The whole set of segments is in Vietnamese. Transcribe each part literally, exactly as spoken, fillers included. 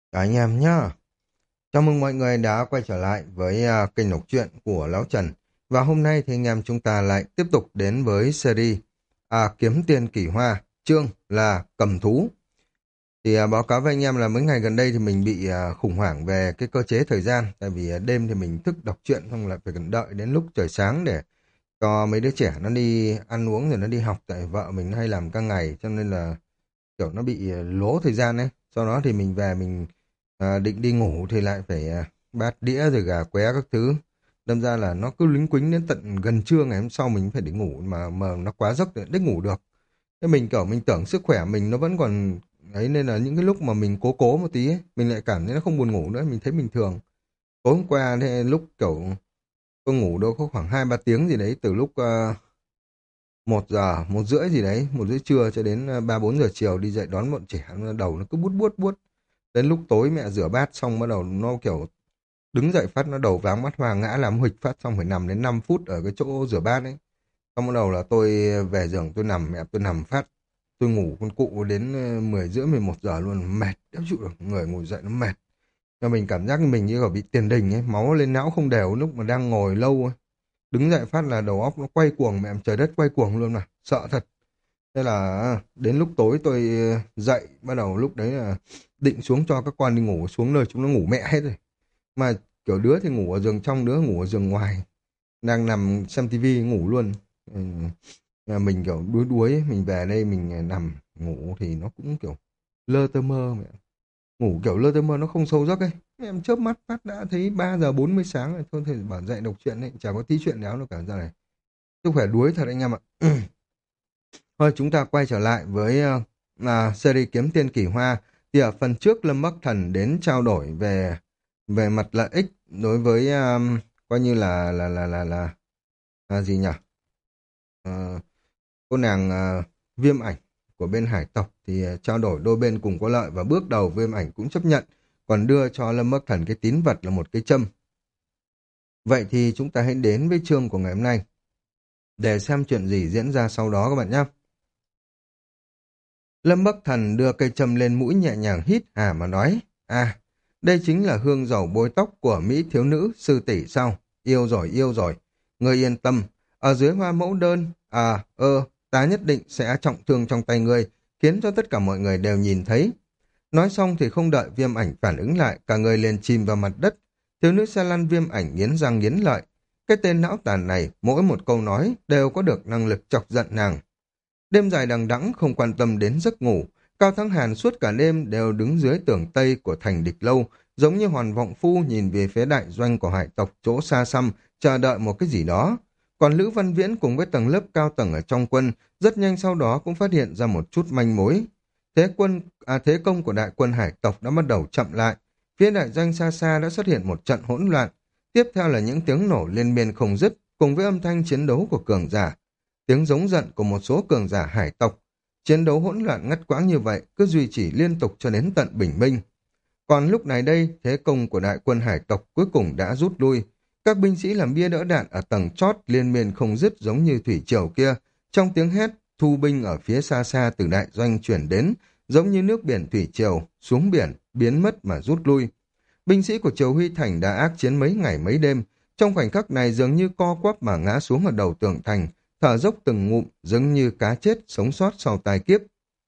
Cả anh em nhá. Chào mừng mọi người đã quay trở lại với à, kênh đọc truyện của Lão Trần. Và hôm nay thì anh em chúng ta lại tiếp tục đến với series à, Kiếm Tiền Kỳ Hoa, chương là Cầm Thú. Thì à, báo cáo với anh em là mấy ngày gần đây thì mình bị à, khủng hoảng về cái cơ chế thời gian. Tại vì à, đêm thì mình thức đọc truyện xong lại phải cần đợi đến lúc trời sáng để cho mấy đứa trẻ nó đi ăn uống rồi nó đi học. Tại vợ mình hay làm ca ngày cho nên là kiểu nó bị à, lố thời gian ấy. Sau đó thì mình về mình à, định đi ngủ thì lại phải à, bát đĩa rồi gà qué các thứ. Đâm ra là nó cứ lính quính đến tận gần trưa ngày hôm sau mình phải đi ngủ mà mà nó quá giấc để đích ngủ được. Thế mình kiểu mình tưởng sức khỏe mình nó vẫn còn ấy nên là những cái lúc mà mình cố cố một tí ấy, mình lại cảm thấy nó không buồn ngủ nữa, mình thấy bình thường. Tối hôm qua thì lúc kiểu tôi ngủ đâu có khoảng hai ba tiếng gì đấy từ lúc uh, một giờ, một rưỡi gì đấy, một rưỡi trưa cho đến ờ, ba bốn giờ chiều đi dậy đón bọn trẻ, nó đầu nó cứ bút bút bút. Đến lúc tối mẹ rửa bát xong bắt đầu nó kiểu đứng dậy phát nó đầu váng mắt hoa ngã làm huỵch phát xong phải nằm đến năm phút ở cái chỗ rửa bát ấy. Xong bắt đầu là tôi về giường tôi nằm mẹ tôi nằm phát tôi ngủ con cụ đến ờ, mười rưỡi mười một giờ luôn mệt đéo chịu được người ngồi dậy nó mệt. Và mình cảm giác như mình như là bị tiền đình ấy, máu lên não không đều lúc mà đang ngồi lâu ấy. Đứng dậy phát là đầu óc nó quay cuồng mẹ trời đất quay cuồng luôn mà sợ thật. Thế là đến lúc tối tôi ờ, dậy bắt đầu lúc đấy là định xuống cho các con đi ngủ xuống nơi chúng nó ngủ mẹ hết rồi. Mà kiểu đứa thì ngủ ở giường trong đứa ngủ ở giường ngoài đang nằm xem tivi ngủ luôn. Ừ. Mà mình kiểu đuối đuối ấy, mình về đây mình nằm ngủ thì nó cũng kiểu lơ tơ mơ mẹ. Ngủ kiểu lơ tơ mơ nó không sâu giấc ấy, em chớp mắt phát đã thấy ba giờ bốn mươi sáng rồi thôi thì bảo dậy đọc truyện ấy chả có tí chuyện nào nó cả ra này. Sức khỏe đuối thật anh em ạ. Thôi chúng ta quay trở lại với uh, là series Kiếm Tiền Kỳ Hoa. Thì ở phần trước Lâm Bắc Thần đến trao đổi về về mặt lợi ích đối với um, coi như là là là là là, là gì nhỉ? Ờ, cô nàng ờ, Viêm Ảnh của bên hải tộc thì ờ, trao đổi đôi bên cùng có lợi và bước đầu Viêm Ảnh cũng chấp nhận, còn đưa cho Lâm Bắc Thần cái tín vật là một cái châm. Vậy thì chúng ta hãy đến với chương của ngày hôm nay để xem chuyện gì diễn ra sau đó các bạn nhé. Lâm Bắc Thần đưa cây châm lên mũi nhẹ nhàng hít hà mà nói, à, đây chính là hương dầu bôi tóc của Mỹ thiếu nữ sư tỷ sao? Yêu rồi, yêu rồi. Ngươi yên tâm, ở dưới hoa mẫu đơn, à, ơ, ta nhất định sẽ trọng thương trong tay ngươi, khiến cho tất cả mọi người đều nhìn thấy. Nói xong thì không đợi Viêm Ảnh phản ứng lại, cả người liền chìm vào mặt đất. Thiếu nữ xe lăn Viêm Ảnh nghiến răng nghiến lợi. Cái tên não tàn này, mỗi một câu nói đều có được năng lực chọc giận nàng. Đêm dài đằng đẵng không quan tâm đến giấc ngủ, Cao Thắng Hàn suốt cả đêm đều đứng dưới tường tây của thành địch lâu, giống như Hoàn Vọng Phu nhìn về phía đại doanh của hải tộc chỗ xa xăm, chờ đợi một cái gì đó. Còn Lữ Văn Viễn cùng với tầng lớp cao tầng ở trong quân, rất nhanh sau đó cũng phát hiện ra một chút manh mối. Thế quân, à, thế công của đại quân hải tộc đã bắt đầu chậm lại. Phía đại doanh xa xa đã xuất hiện một trận hỗn loạn. Tiếp theo là những tiếng nổ liên miên không dứt, cùng với âm thanh chiến đấu của cường giả, tiếng giống giận của một số cường giả hải tộc. Chiến đấu hỗn loạn ngắt quãng như vậy cứ duy trì liên tục cho đến tận bình minh. Còn lúc này đây, thế công của đại quân hải tộc cuối cùng đã rút lui. Các binh sĩ làm bia đỡ đạn ở tầng chót liên miên không dứt giống như thủy triều kia. Trong tiếng hét, thu binh ở phía xa xa từ đại doanh chuyển đến, giống như nước biển thủy triều, xuống biển, biến mất mà rút lui. Binh sĩ của Triều Huy Thành đã ác chiến mấy ngày mấy đêm, trong khoảnh khắc này dường như co quắp mà ngã xuống ở đầu tường thành, thở dốc từng ngụm, giống như cá chết sống sót sau tai kiếp.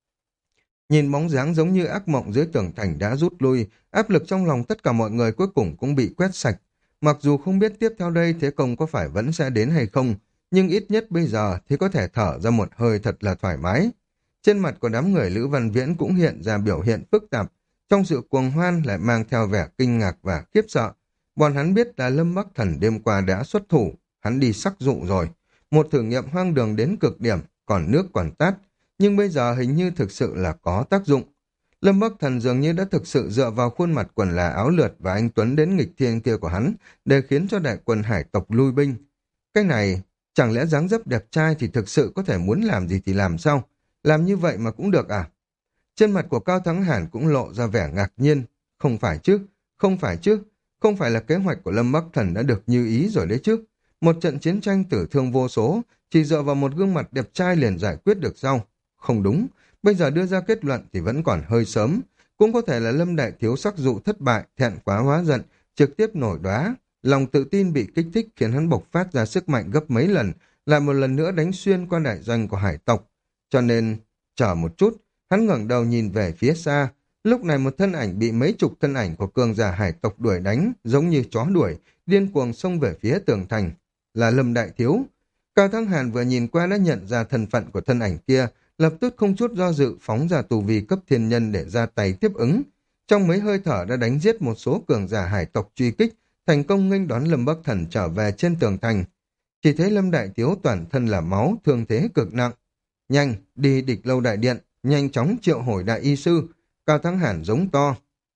Nhìn bóng dáng giống như ác mộng dưới tường thành đã rút lui, áp lực trong lòng tất cả mọi người cuối cùng cũng bị quét sạch. Mặc dù không biết tiếp theo đây thế công có phải vẫn sẽ đến hay không, nhưng ít nhất bây giờ thì có thể thở ra một hơi thật là thoải mái. Trên mặt của đám người Lữ Văn Viễn cũng hiện ra biểu hiện phức tạp, trong sự cuồng hoan lại mang theo vẻ kinh ngạc và khiếp sợ. Bọn hắn biết là Lâm Bắc Thần đêm qua đã xuất thủ, hắn đi sắc dụ rồi. Một thử nghiệm hoang đường đến cực điểm, còn nước còn tát, nhưng bây giờ hình như thực sự là có tác dụng. Lâm Bắc Thần dường như đã thực sự dựa vào khuôn mặt quần là áo lượt và anh Tuấn đến nghịch thiên kia của hắn để khiến cho đại quân hải tộc lui binh. Cái này, chẳng lẽ dáng dấp đẹp trai thì thực sự có thể muốn làm gì thì làm sao? Làm như vậy mà cũng được à? Trên mặt của Cao Thắng Hàn cũng lộ ra vẻ ngạc nhiên. Không phải chứ, không phải chứ, không phải là kế hoạch của Lâm Bắc Thần đã được như ý rồi đấy chứ. Một trận chiến tranh tử thương vô số, chỉ dựa vào một gương mặt đẹp trai liền giải quyết được sao? Không đúng, bây giờ đưa ra kết luận thì vẫn còn hơi sớm. Cũng có thể là Lâm Đại Thiếu sắc dụ thất bại, thẹn quá hóa giận, trực tiếp nổi đoá. Lòng tự tin bị kích thích khiến hắn bộc phát ra sức mạnh gấp mấy lần, lại một lần nữa đánh xuyên qua đại doanh của hải tộc. Cho nên, chờ một chút, hắn ngẩng đầu nhìn về phía xa. Lúc này một thân ảnh bị mấy chục thân ảnh của cường giả hải tộc đuổi đánh, giống như chó đuổi, điên cuồng xông về phía tường thành. Là Lâm Đại Thiếu. Cao Thắng Hàn vừa nhìn qua đã nhận ra thân phận của thân ảnh kia, lập tức không chút do dự phóng ra tù vi cấp thiên nhân để ra tay tiếp ứng. Trong mấy hơi thở đã đánh giết một số cường giả hải tộc truy kích, thành công nghênh đón Lâm Bắc Thần trở về trên tường thành. Chỉ thấy Lâm Đại Thiếu toàn thân là máu, thương thế cực nặng. Nhanh, đi Địch Lâu đại điện, nhanh chóng triệu hồi đại y sư. Cao Thắng Hàn giống to.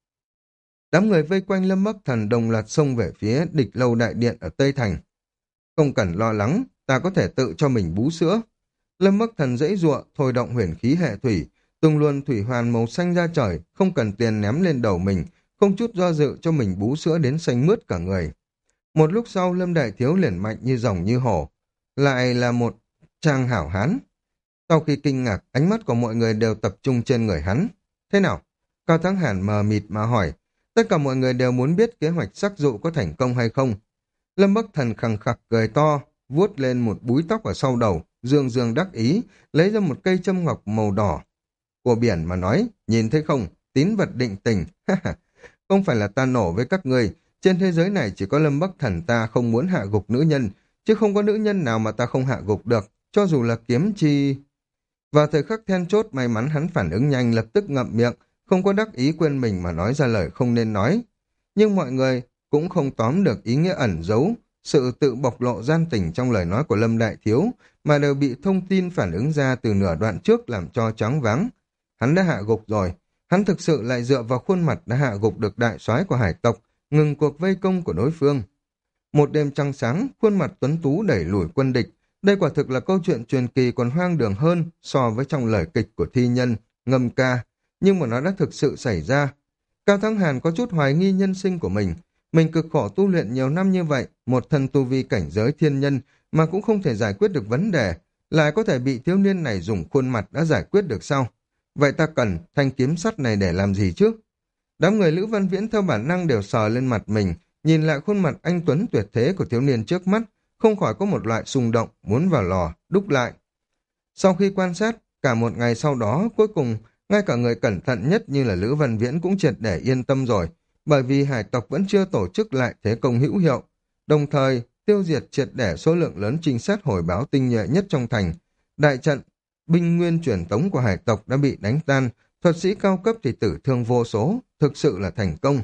Đám người vây quanh Lâm Bắc Thần đồng loạt xông về phía Địch Lâu đại điện ở Tây Thành. Không cần lo lắng, ta có thể tự cho mình bú sữa. Lâm Bắc Thần dãy giụa, thôi động huyền khí hệ thủy, tung luôn thủy hoàn màu xanh ra trời, không cần tiền ném lên đầu mình, không chút do dự cho mình bú sữa đến xanh mướt cả người. Một lúc sau Lâm Đại Thiếu liền mạnh như rồng như hổ, lại là một trang hảo hán. Sau khi kinh ngạc, ánh mắt của mọi người đều tập trung trên người hắn. Thế nào? Cao Thắng Hàn mờ mịt mà hỏi. Tất cả mọi người đều muốn biết kế hoạch sắc dụ có thành công hay không. Lâm Bắc Thần khằng khặc cười to, vuốt lên một búi tóc ở sau đầu, dương dương đắc ý, lấy ra một cây châm ngọc màu đỏ của biển mà nói, nhìn thấy không, tín vật định tình. Không phải là ta nổ với các ngươi, trên thế giới này chỉ có Lâm Bắc Thần ta không muốn hạ gục nữ nhân, chứ không có nữ nhân nào mà ta không hạ gục được, cho dù là kiếm chi. Vào thời khắc then chốt, may mắn hắn phản ứng nhanh, lập tức ngậm miệng, không có đắc ý quên mình mà nói ra lời không nên nói. Nhưng mọi người cũng không tóm được ý nghĩa ẩn giấu, sự tự bộc lộ gian tình trong lời nói của Lâm Đại Thiếu, mà đều bị thông tin phản ứng ra từ nửa đoạn trước làm cho choáng váng. Hắn đã hạ gục rồi, hắn thực sự lại dựa vào khuôn mặt đã hạ gục được đại soái của hải tộc, ngừng cuộc vây công của đối phương. Một đêm trăng sáng, khuôn mặt tuấn tú đẩy lùi quân địch. Đây quả thực là câu chuyện truyền kỳ còn hoang đường hơn so với trong lời kịch của thi nhân, ngâm ca, nhưng mà nó đã thực sự xảy ra. Cao Thắng Hàn có chút hoài nghi nhân sinh của mình. Mình cực khổ tu luyện nhiều năm như vậy, một thân tu vi cảnh giới thiên nhân mà cũng không thể giải quyết được vấn đề, lại có thể bị thiếu niên này dùng khuôn mặt đã giải quyết được sao? Vậy ta cần thanh kiếm sắt này để làm gì chứ? Đám người Lữ Văn Viễn theo bản năng đều sờ lên mặt mình, nhìn lại khuôn mặt anh tuấn tuyệt thế của thiếu niên trước mắt, không khỏi có một loại xung động, muốn vào lò, đúc lại. Sau khi quan sát, cả một ngày sau đó, cuối cùng, ngay cả người cẩn thận nhất như là Lữ Văn Viễn cũng triệt để yên tâm rồi, bởi vì hải tộc vẫn chưa tổ chức lại thế công hữu hiệu, đồng thời tiêu diệt triệt để số lượng lớn trinh sát hồi báo tinh nhuệ nhất trong thành. Đại trận, binh nguyên truyền tống của hải tộc đã bị đánh tan, thuật sĩ cao cấp thì tử thương vô số, thực sự là thành công.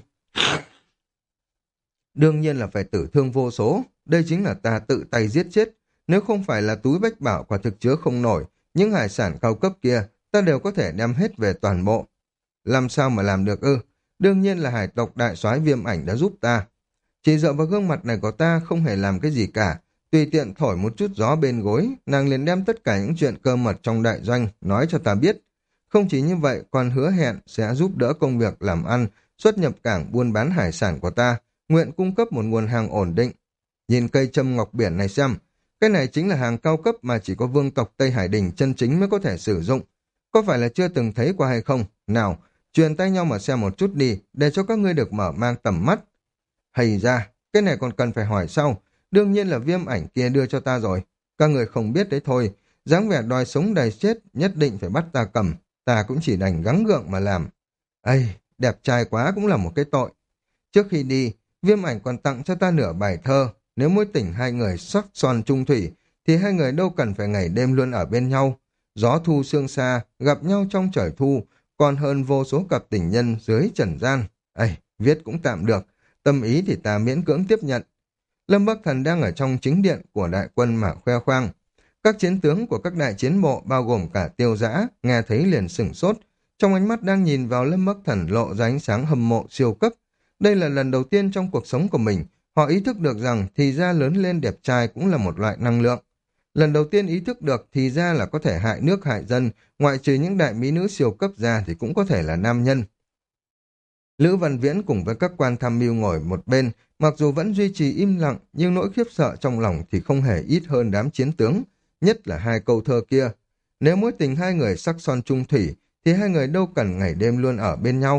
Đương nhiên là phải tử thương vô số, đây chính là ta tự tay giết chết. Nếu không phải là túi bách bảo quả thực chứa không nổi, những hải sản cao cấp kia, ta đều có thể đem hết về toàn bộ. Làm sao mà làm được ư? Đương nhiên là hải tộc đại soái Viêm Ảnh đã giúp ta. Chỉ dựa vào gương mặt này của ta không hề làm cái gì cả. Tùy tiện thổi một chút gió bên gối, nàng liền đem tất cả những chuyện cơ mật trong đại doanh nói cho ta biết. Không chỉ như vậy, còn hứa hẹn sẽ giúp đỡ công việc làm ăn, xuất nhập cảng buôn bán hải sản của ta, nguyện cung cấp một nguồn hàng ổn định. Nhìn cây châm ngọc biển này xem, cái này chính là hàng cao cấp mà chỉ có vương tộc Tây Hải Đình chân chính mới có thể sử dụng. Có phải là chưa từng thấy qua hay không? Nào, truyền tay nhau mà xem một chút đi, để cho các ngươi được mở mang tầm mắt. Hay ra, cái này còn cần phải hỏi sau. Đương nhiên là Viêm Ảnh kia đưa cho ta rồi. Các người không biết đấy thôi. Dáng vẻ đòi sống đầy chết, nhất định phải bắt ta cầm. Ta cũng chỉ đành gắng gượng mà làm. Ây, đẹp trai quá cũng là một cái tội. Trước khi đi, Viêm Ảnh còn tặng cho ta nửa bài thơ. Nếu mối tình hai người sắc son chung thủy, thì hai người đâu cần phải ngày đêm luôn ở bên nhau. Gió thu sương xa, gặp nhau trong trời thu, còn hơn vô số cặp tình nhân dưới trần gian. Ây, viết cũng tạm được. Tâm ý thì ta miễn cưỡng tiếp nhận. Lâm Bắc Thần đang ở trong chính điện của đại quân mà khoe khoang. Các chiến tướng của các đại chiến bộ bao gồm cả Tiêu Dã nghe thấy liền sửng sốt, trong ánh mắt đang nhìn vào Lâm Bắc Thần lộ ra ánh sáng hâm mộ siêu cấp. Đây là lần đầu tiên trong cuộc sống của mình, họ ý thức được rằng thì ra lớn lên đẹp trai cũng là một loại năng lượng. Lần đầu tiên ý thức được thì ra là có thể hại nước hại dân, ngoại trừ những đại mỹ nữ siêu cấp ra thì cũng có thể là nam nhân. Lữ Văn Viễn cùng với các quan tham mưu ngồi một bên, mặc dù vẫn duy trì im lặng, nhưng nỗi khiếp sợ trong lòng thì không hề ít hơn đám chiến tướng, nhất là hai câu thơ kia. Nếu mối tình hai người sắc son chung thủy, thì hai người đâu cần ngày đêm luôn ở bên nhau.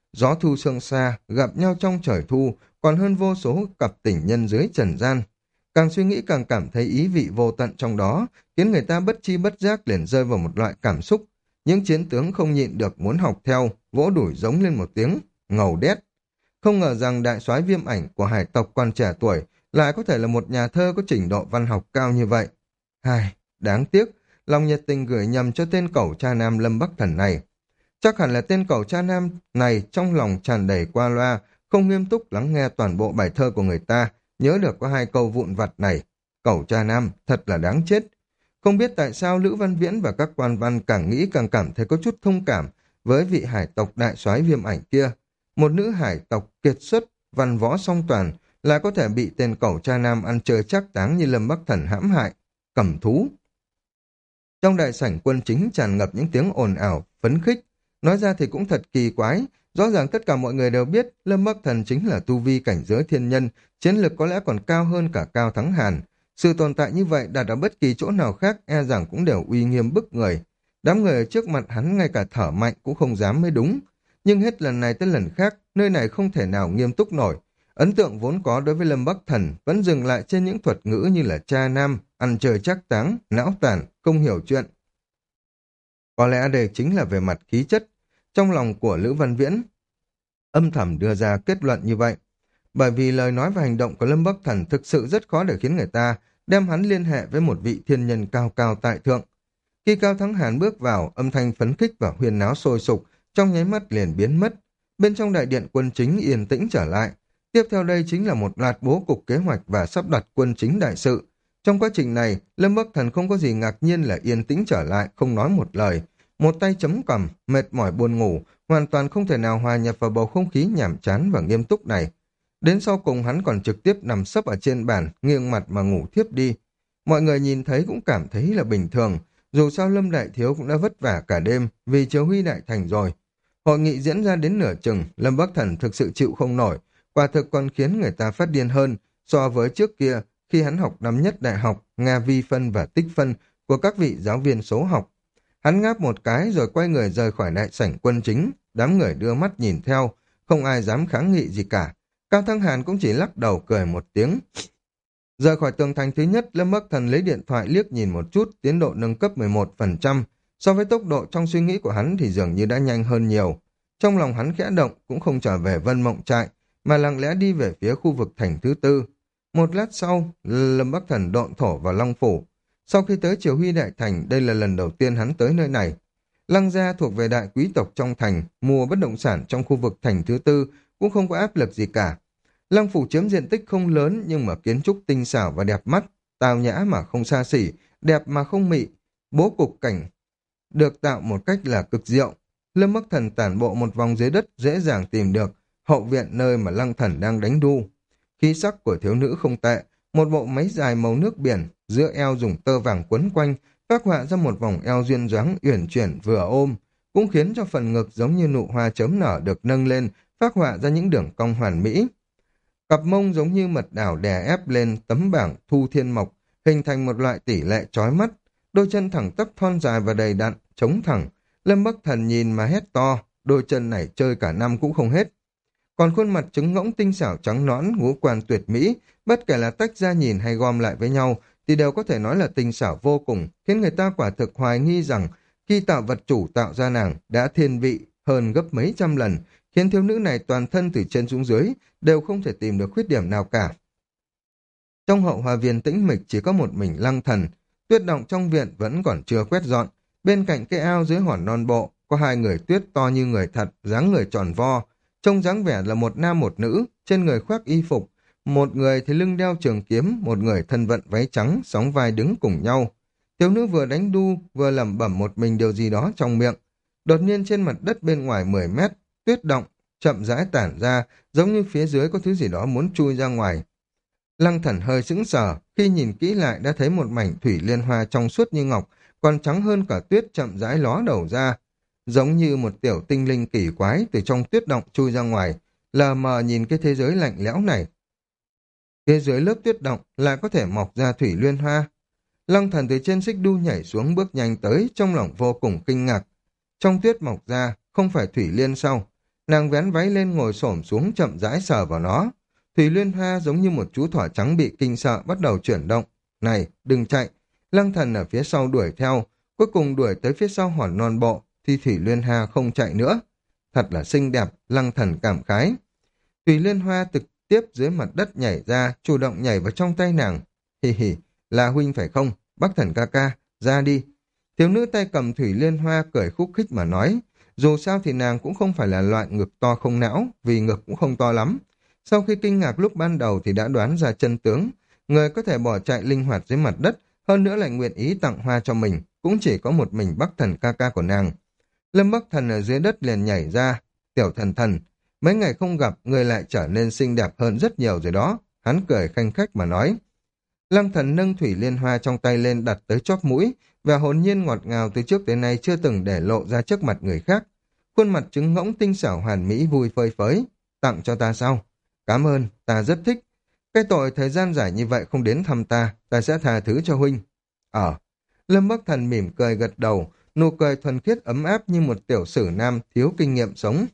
Gió thu sương xa, gặp nhau trong trời thu, còn hơn vô số cặp tình nhân dưới trần gian. Càng suy nghĩ càng cảm thấy ý vị vô tận trong đó, khiến người ta bất chi bất giác liền rơi vào một loại cảm xúc. Những chiến tướng không nhịn được muốn học theo, vỗ đùi giống lên một tiếng, ngầu đét. Không ngờ rằng đại soái Viêm Ảnh của hải tộc quan trẻ tuổi lại có thể là một nhà thơ có trình độ văn học cao như vậy. Ai, đáng tiếc, lòng nhiệt tình gửi nhầm cho tên cẩu cha nam Lâm Bắc Thần này. Chắc hẳn là tên cẩu cha nam này trong lòng tràn đầy qua loa, không nghiêm túc lắng nghe toàn bộ bài thơ của người ta, nhớ được có hai câu vụn vặt này. Cẩu cha nam, thật là đáng chết. Không biết tại sao Lữ Văn Viễn và các quan văn càng nghĩ càng cảm thấy có chút thông cảm với vị hải tộc đại soái Viêm Ảnh kia. Một nữ hải tộc kiệt xuất, văn võ song toàn, lại có thể bị tên cẩu cha nam ăn chơi chắc táng như Lâm Bắc Thần hãm hại, cầm thú. Trong đại sảnh quân chính tràn ngập những tiếng ồn ào, phấn khích. Nói ra thì cũng thật kỳ quái, rõ ràng tất cả mọi người đều biết Lâm Bắc Thần chính là tu vi cảnh giới thiên nhân, chiến lực có lẽ còn cao hơn cả Cao Thắng Hàn. Sự tồn tại như vậy đặt ở bất kỳ chỗ nào khác e rằng cũng đều uy nghiêm bức người. Đám người ở trước mặt hắn ngay cả thở mạnh cũng không dám mới đúng. Nhưng hết lần này tới lần khác, nơi này không thể nào nghiêm túc nổi. Ấn tượng vốn có đối với Lâm Bắc Thần vẫn dừng lại trên những thuật ngữ như là cha nam, ăn chơi chắc táng, não tàn, không hiểu chuyện. Có lẽ đây chính là về mặt khí chất. Trong lòng của Lữ Văn Viễn âm thầm đưa ra kết luận như vậy. Bởi vì lời nói và hành động của Lâm Bắc Thần thực sự rất khó để khiến người ta đem hắn liên hệ với một vị thiên nhân cao cao tại thượng. Khi Cao Thắng Hàn bước vào, âm thanh phấn khích và huyên náo sôi sục trong nháy mắt liền biến mất. Bên trong đại điện quân chính yên tĩnh trở lại. Tiếp theo đây chính là một loạt bố cục kế hoạch và sắp đặt quân chính đại sự. Trong quá trình này, Lâm Bắc Thần không có gì ngạc nhiên là yên tĩnh trở lại, không nói một lời. Một tay chấm cằm, mệt mỏi buồn ngủ, hoàn toàn không thể nào hòa nhập vào bầu không khí nhàm chán và nghiêm túc này. Đến sau cùng hắn còn trực tiếp nằm sấp ở trên bàn, nghiêng mặt mà ngủ thiếp đi. Mọi người nhìn thấy cũng cảm thấy là bình thường, dù sao Lâm Đại Thiếu cũng đã vất vả cả đêm vì chiếu huy đại thành rồi. Hội nghị diễn ra đến nửa chừng, Lâm Bắc Thần thực sự chịu không nổi, quả thực còn khiến người ta phát điên hơn so với trước kia khi hắn học năm nhất đại học, Nga vi phân và tích phân của các vị giáo viên số học. Hắn ngáp một cái rồi quay người rời khỏi đại sảnh quân chính, đám người đưa mắt nhìn theo, không ai dám kháng nghị gì cả. Cao Thăng Hàn cũng chỉ lắc đầu cười một tiếng. Rời khỏi tường thành thứ nhất, Lâm Bắc Thần lấy điện thoại liếc nhìn một chút, tiến độ nâng cấp mười một phần trăm. So với tốc độ trong suy nghĩ của hắn thì dường như đã nhanh hơn nhiều. Trong lòng hắn khẽ động, cũng không trở về Vân Mộng Trại, mà lặng lẽ đi về phía khu vực thành thứ tư. Một lát sau, Lâm Bắc Thần độn thổ vào Long Phủ. Sau khi tới Triều Huy Đại Thành, đây là lần đầu tiên hắn tới nơi này. Lăng gia thuộc về đại quý tộc trong thành, mua bất động sản trong khu vực thành thứ tư cũng không có áp lực gì cả. Lăng Phủ chiếm diện tích không lớn nhưng mà kiến trúc tinh xảo và đẹp mắt, tao nhã mà không xa xỉ, đẹp mà không mị. Bố cục cảnh được tạo một cách là cực diệu. Lâm Bắc Thần tản bộ một vòng dưới đất dễ dàng tìm được hậu viện nơi mà Lăng Thần đang đánh đu. Khí sắc của thiếu nữ không tệ, một bộ váy dài màu nước biển, giữa eo dùng tơ vàng quấn quanh, phác họa ra một vòng eo duyên dáng uyển chuyển vừa ôm, cũng khiến cho phần ngực giống như nụ hoa chớm nở được nâng lên, phác họa ra những đường cong hoàn mỹ. Cặp mông giống như mật đảo đè ép lên tấm bảng thu thiên mộc, hình thành một loại tỷ lệ chói mắt, đôi chân thẳng tắp thon dài và đầy đặn, chống thẳng. Lâm Bắc Thần nhìn mà hét to, đôi chân này chơi cả năm cũng không hết. Còn khuôn mặt trứng ngỗng tinh xảo trắng nõn, ngũ quan tuyệt mỹ, bất kể là tách ra nhìn hay gom lại với nhau, thì đều có thể nói là tinh xảo vô cùng, khiến người ta quả thực hoài nghi rằng khi tạo vật chủ tạo ra nàng đã thiên vị hơn gấp mấy trăm lần, khiến thiếu nữ này toàn thân từ trên xuống dưới đều không thể tìm được khuyết điểm nào cả. Trong hậu hoa viên tĩnh mịch chỉ có một mình Lăng Thần, tuyết động trong viện vẫn còn chưa quét dọn, bên cạnh cái ao dưới hòn non bộ có hai người tuyết to như người thật, dáng người tròn vo, trông dáng vẻ là một nam một nữ, trên người khoác y phục, một người thì lưng đeo trường kiếm, một người thân vận váy trắng, sóng vai đứng cùng nhau. Thiếu nữ vừa đánh đu, vừa lẩm bẩm một mình điều gì đó trong miệng. Đột nhiên trên mặt đất bên ngoài mười mét, tuyết động, chậm rãi tản ra, giống như phía dưới có thứ gì đó muốn chui ra ngoài. Lăng Thần hơi sững sờ, khi nhìn kỹ lại đã thấy một mảnh thủy liên hoa trong suốt như ngọc, còn trắng hơn cả tuyết chậm rãi ló đầu ra. Giống như một tiểu tinh linh kỳ quái từ trong tuyết động chui ra ngoài, lờ mờ nhìn cái thế giới lạnh lẽo này. Phía dưới lớp tuyết động lại có thể mọc ra thủy liên hoa. Lăng Thần từ trên xích đu nhảy xuống bước nhanh tới, trong lòng vô cùng kinh ngạc. Trong tuyết mọc ra, không phải thủy liên sao? Nàng vén váy lên ngồi xổm xuống chậm rãi sờ vào nó. Thủy Liên Hoa giống như một chú thỏ trắng bị kinh sợ bắt đầu chuyển động. Này, đừng chạy. Lăng Thần ở phía sau đuổi theo, cuối cùng đuổi tới phía sau hòn non bộ, thì Thủy Liên Hoa không chạy nữa. Thật là xinh đẹp, Lăng Thần cảm khái. Thủy Liên Hoa trực tiếp dưới mặt đất nhảy ra, chủ động nhảy vào trong tay nàng. Hì hì, là huynh phải không? Bắc Thần ca ca, ra đi. Thiếu nữ tay cầm Thủy Liên Hoa cười khúc khích mà nói. Dù sao thì nàng cũng không phải là loại ngực to không não, vì ngực cũng không to lắm. Sau khi kinh ngạc lúc ban đầu thì đã đoán ra chân tướng. Người có thể bỏ chạy linh hoạt dưới mặt đất, hơn nữa lại nguyện ý tặng hoa cho mình, cũng chỉ có một mình Bắc Thần ca ca của nàng. Lâm Bắc Thần ở dưới đất liền nhảy ra. Tiểu thần thần, mấy ngày không gặp, người lại trở nên xinh đẹp hơn rất nhiều rồi đó. Hắn cười khanh khách mà nói. Lăng Thần nâng Thủy Liên Hoa trong tay lên đặt tới chóp mũi, và hồn nhiên ngọt ngào từ trước đến nay chưa từng để lộ ra trước mặt người khác. Khuôn mặt trứng ngỗng tinh xảo hoàn mỹ vui phơi phới. Tặng cho ta sao? Cảm ơn, ta rất thích. Cái tội thời gian dài như vậy không đến thăm ta, ta sẽ tha thứ cho huynh. Ờ, Lâm Bắc Thần mỉm cười gật đầu, nụ cười thuần khiết ấm áp như một tiểu sử nam thiếu kinh nghiệm sống.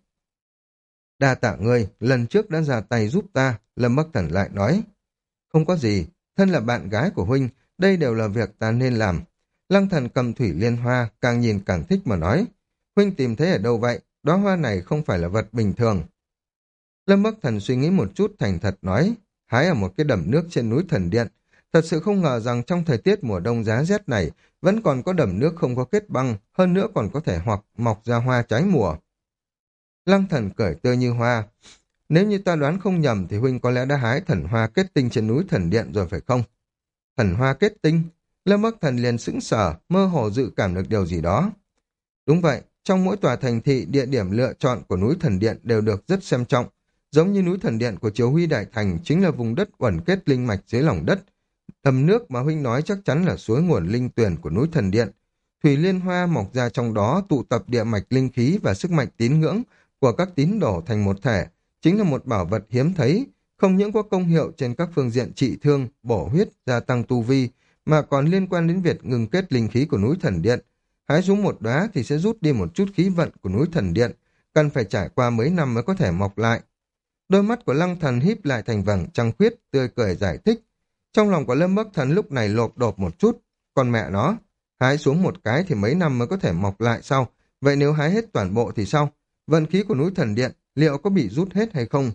Đa tạ ngươi, lần trước đã ra tay giúp ta, Lâm Bắc Thần lại nói. Không có gì, thân là bạn gái của huynh, đây đều là việc ta nên làm. Lăng Thần cầm Thủy Liên Hoa, càng nhìn càng thích mà nói. Huynh tìm thấy ở đâu vậy? Đóa hoa này không phải là vật bình thường. Lâm Bắc Thần suy nghĩ một chút thành thật nói. Hái ở một cái đầm nước trên núi Thần Điện. Thật sự không ngờ rằng trong thời tiết mùa đông giá rét này, vẫn còn có đầm nước không có kết băng, hơn nữa còn có thể hoặc mọc ra hoa trái mùa. Lăng Thần cười tươi như hoa. Nếu như ta đoán không nhầm thì huynh có lẽ đã hái thần hoa kết tinh trên núi Thần Điện rồi phải không? Thần hoa kết tinh? Lâm Bắc Thần liền sững sờ, mơ hồ dự cảm được điều gì đó. Đúng vậy, trong mỗi tòa thành thị, địa điểm lựa chọn của núi Thần Điện đều được rất xem trọng. Giống như núi Thần Điện của Chiếu Huy Đại Thành chính là vùng đất uẩn kết linh mạch dưới lòng đất. Đầm nước mà huynh nói chắc chắn là suối nguồn linh tuyền của núi Thần Điện. Thủy Liên Hoa mọc ra trong đó tụ tập địa mạch linh khí và sức mạnh tín ngưỡng của các tín đồ thành một thể, chính là một bảo vật hiếm thấy, không những có công hiệu trên các phương diện trị thương, bổ huyết, gia tăng tu vi, mà còn liên quan đến việc ngừng kết linh khí của núi Thần Điện. Hái xuống một đóa thì sẽ rút đi một chút khí vận của núi Thần Điện, cần phải trải qua mấy năm mới có thể mọc lại. Đôi mắt của Lăng Thần híp lại thành vầng trăng khuyết, tươi cười giải thích. Trong lòng của Lâm Bắc Thần lúc này lộp đột một chút, còn mẹ nó, hái xuống một cái thì mấy năm mới có thể mọc lại sao? Vậy nếu hái hết toàn bộ thì sao? Vận khí của núi Thần Điện liệu có bị rút hết hay không?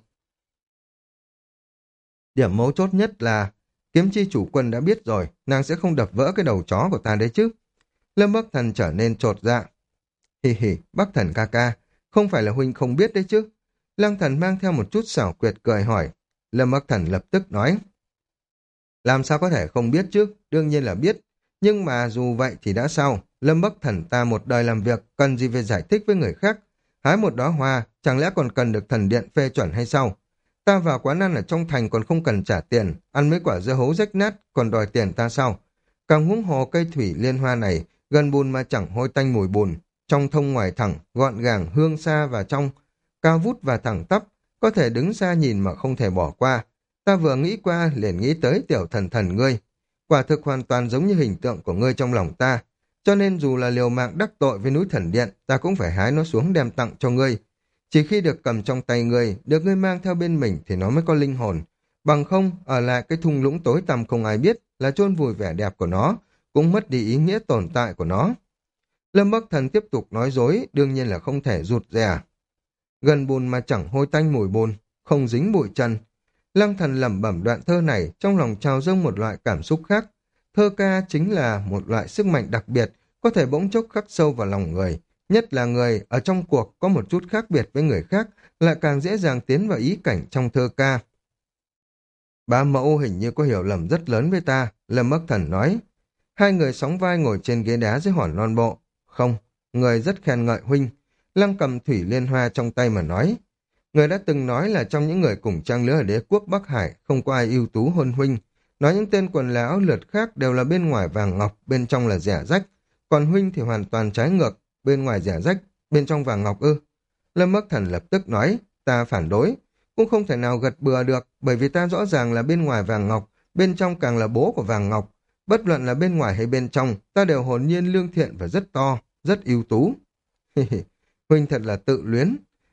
Điểm mấu chốt nhất là Kiếm Chi chủ quân đã biết rồi, nàng sẽ không đập vỡ cái đầu chó của ta đấy chứ. Lâm Bắc Thần trở nên chột dạ. Hì hì, Bắc Thần ca ca, không phải là huynh không biết đấy chứ. Lăng Thần mang theo một chút xảo quyệt cười hỏi. Lâm Bắc Thần lập tức nói. Làm sao có thể không biết chứ, đương nhiên là biết. Nhưng mà dù vậy thì đã sao, Lâm Bắc Thần ta một đời làm việc, cần gì phải giải thích với người khác. Hái một đóa hoa, chẳng lẽ còn cần được thần điện phê chuẩn hay sao? Ta vào quán ăn ở trong thành còn không cần trả tiền, ăn mấy quả dưa hấu rách nát, còn đòi tiền ta sao? Càng huống hồ cây thủy liên hoa này, gần bùn mà chẳng hôi tanh mùi bùn, trong thông ngoài thẳng, gọn gàng, hương xa và trong, cao vút và thẳng tắp, có thể đứng xa nhìn mà không thể bỏ qua. Ta vừa nghĩ qua liền nghĩ tới tiểu thần thần ngươi. Quả thực hoàn toàn giống như hình tượng của ngươi trong lòng ta. Cho nên dù là liều mạng đắc tội với núi Thần Điện, ta cũng phải hái nó xuống đem tặng cho ngươi. Chỉ khi được cầm trong tay ngươi, được ngươi mang theo bên mình thì nó mới có linh hồn. Bằng không, ở lại cái thung lũng tối tăm không ai biết là chôn vùi vẻ đẹp của nó, cũng mất đi ý nghĩa tồn tại của nó. Lâm Bắc Thần tiếp tục nói dối, đương nhiên là không thể rụt rè. Gần bùn mà chẳng hôi tanh mùi bùn, không dính bụi trần. Lăng Thần lẩm bẩm đoạn thơ này, trong lòng trào dâng một loại cảm xúc khác. Thơ ca chính là một loại sức mạnh đặc biệt, có thể bỗng chốc khắc sâu vào lòng người. Nhất là người ở trong cuộc có một chút khác biệt với người khác, lại càng dễ dàng tiến vào ý cảnh trong thơ ca. Ba mẫu hình như có hiểu lầm rất lớn với ta, Lâm Bắc Thần nói. Hai người sóng vai ngồi trên ghế đá dưới hòn non bộ. Không, người rất khen ngợi huynh. Lăng cầm thủy liên hoa trong tay mà nói. Người đã từng nói là trong những người cùng trang lứa ở đế quốc Bắc Hải không có ai ưu tú hơn huynh. Nói những tên quần là áo lượt khác đều là bên ngoài vàng ngọc, bên trong là rẻ rách. Còn huynh thì hoàn toàn trái ngược, bên ngoài rẻ rách, bên trong vàng ngọc ư. Lâm Bắc Thần lập tức nói, ta phản đối. Cũng không thể nào gật bừa được, bởi vì ta rõ ràng là bên ngoài vàng ngọc, bên trong càng là bố của vàng ngọc. Bất luận là bên ngoài hay bên trong, ta đều hồn nhiên lương thiện và rất to, rất ưu tú. Huynh thật là tự luyến.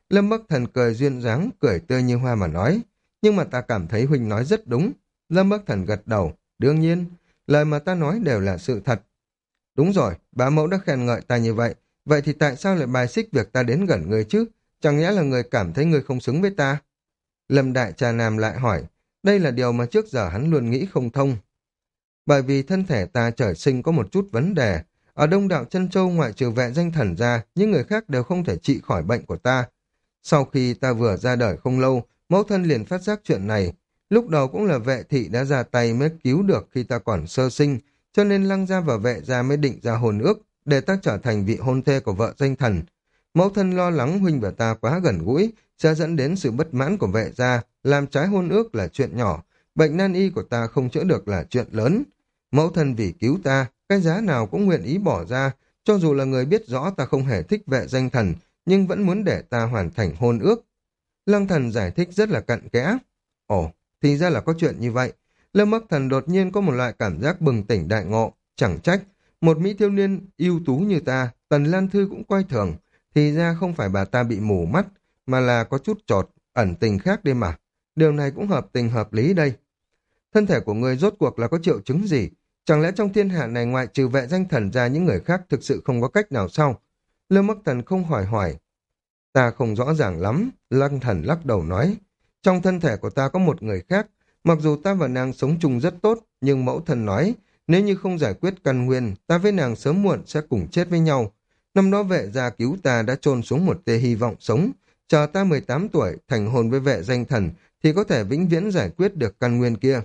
Lâm Bắc Thần cười duyên dáng, cười tươi như hoa mà nói. Nhưng mà ta cảm thấy huynh nói rất đúng. Lâm Bắc Thần gật đầu. Đương nhiên, lời mà ta nói đều là sự thật. Đúng rồi, bá mẫu đã khen ngợi ta như vậy. Vậy thì tại sao lại bài xích việc ta đến gần người chứ? Chẳng nhẽ là người cảm thấy người không xứng với ta? Lâm Đại Trà Nam lại hỏi. Đây là điều mà trước giờ hắn luôn nghĩ không thông. Bởi vì thân thể ta trời sinh có một chút vấn đề. Ở Đông Đạo Chân Châu ngoại trừ vệ danh thần ra, những người khác đều không thể trị khỏi bệnh của ta. Sau khi ta vừa ra đời không lâu, mẫu thân liền phát giác chuyện này. Lúc đầu cũng là vệ thị đã ra tay mới cứu được khi ta còn sơ sinh, cho nên Lăng gia và vệ gia mới định ra hôn ước, để ta trở thành vị hôn thê của vợ danh thần. Mẫu thân lo lắng huynh và ta quá gần gũi, sẽ dẫn đến sự bất mãn của vệ gia, làm trái hôn ước là chuyện nhỏ, bệnh nan y của ta không chữa được là chuyện lớn. Mẫu thân vì cứu ta, cái giá nào cũng nguyện ý bỏ ra, cho dù là người biết rõ ta không hề thích vệ danh thần, nhưng vẫn muốn để ta hoàn thành hôn ước. Lăng Thần giải thích rất là cặn kẽ. Ồ, thì ra là có chuyện như vậy. Lâm Bắc Thần đột nhiên có một loại cảm giác bừng tỉnh đại ngộ, chẳng trách. Một mỹ thiếu niên ưu tú như ta, Tần Lan Thư cũng coi thường. Thì ra không phải bà ta bị mù mắt, mà là có chút trột, ẩn tình khác đi mà. Điều này cũng hợp tình hợp lý đây. Thân thể của người rốt cuộc là có triệu chứng gì? Chẳng lẽ trong thiên hạ này ngoại trừ vệ danh thần ra những người khác thực sự không có cách nào sao? Lâm Bắc Thần không hỏi hỏi. Ta không rõ ràng lắm, Lăng Thần lắc đầu nói. Trong thân thể của ta có một người khác, mặc dù ta và nàng sống chung rất tốt, nhưng mẫu thần nói, nếu như không giải quyết căn nguyên, ta với nàng sớm muộn sẽ cùng chết với nhau. Năm đó vệ gia cứu ta đã chôn xuống một tia hy vọng sống, chờ ta mười tám tuổi thành hôn với vệ danh thần thì có thể vĩnh viễn giải quyết được căn nguyên kia.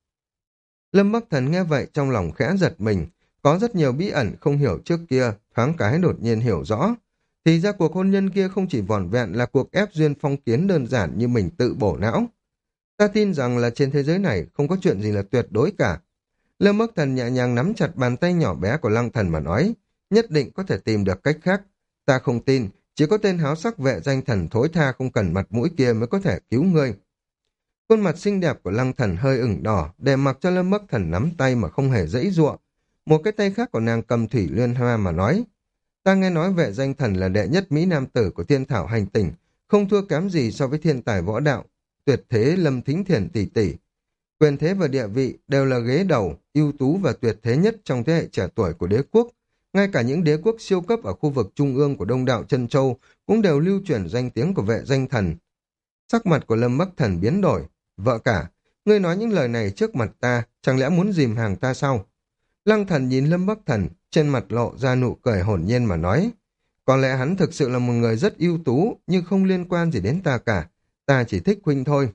Lâm Bắc Thần nghe vậy trong lòng khẽ giật mình, có rất nhiều bí ẩn không hiểu trước kia, thoáng cái đột nhiên hiểu rõ. Thì ra cuộc hôn nhân kia không chỉ vỏn vẹn là cuộc ép duyên phong kiến đơn giản như mình tự bổ não. Ta tin rằng là trên thế giới này không có chuyện gì là tuyệt đối cả. Lâm Bắc Thần nhẹ nhàng nắm chặt bàn tay nhỏ bé của Lăng Thần mà nói, nhất định có thể tìm được cách khác. Ta không tin, chỉ có tên háo sắc vệ danh thần thối tha không cần mặt mũi kia mới có thể cứu ngươi. Khuôn mặt xinh đẹp của Lăng Thần hơi ửng đỏ, để mặc cho Lâm Bắc Thần nắm tay mà không hề dãy giụa. Một cái tay khác của nàng cầm thủy liên hoa mà nói, ta nghe nói vệ danh thần là đệ nhất mỹ nam tử của thiên thảo hành tinh, không thua kém gì so với thiên tài võ đạo, tuyệt thế Lâm Thính Thiền tỷ tỷ. Quyền thế và địa vị đều là ghế đầu, ưu tú và tuyệt thế nhất trong thế hệ trẻ tuổi của đế quốc. Ngay cả những đế quốc siêu cấp ở khu vực trung ương của Đông Đạo Chân Châu cũng đều lưu truyền danh tiếng của vệ danh thần. Sắc mặt của Lâm Bắc Thần biến đổi. Vợ cả, ngươi nói những lời này trước mặt ta, chẳng lẽ muốn dìm hàng ta sao? Lăng Thần nhìn Lâm Bắc Thần, trên mặt lộ ra nụ cười hồn nhiên mà nói. Có lẽ hắn thực sự là một người rất ưu tú, nhưng không liên quan gì đến ta cả. Ta chỉ thích huynh thôi.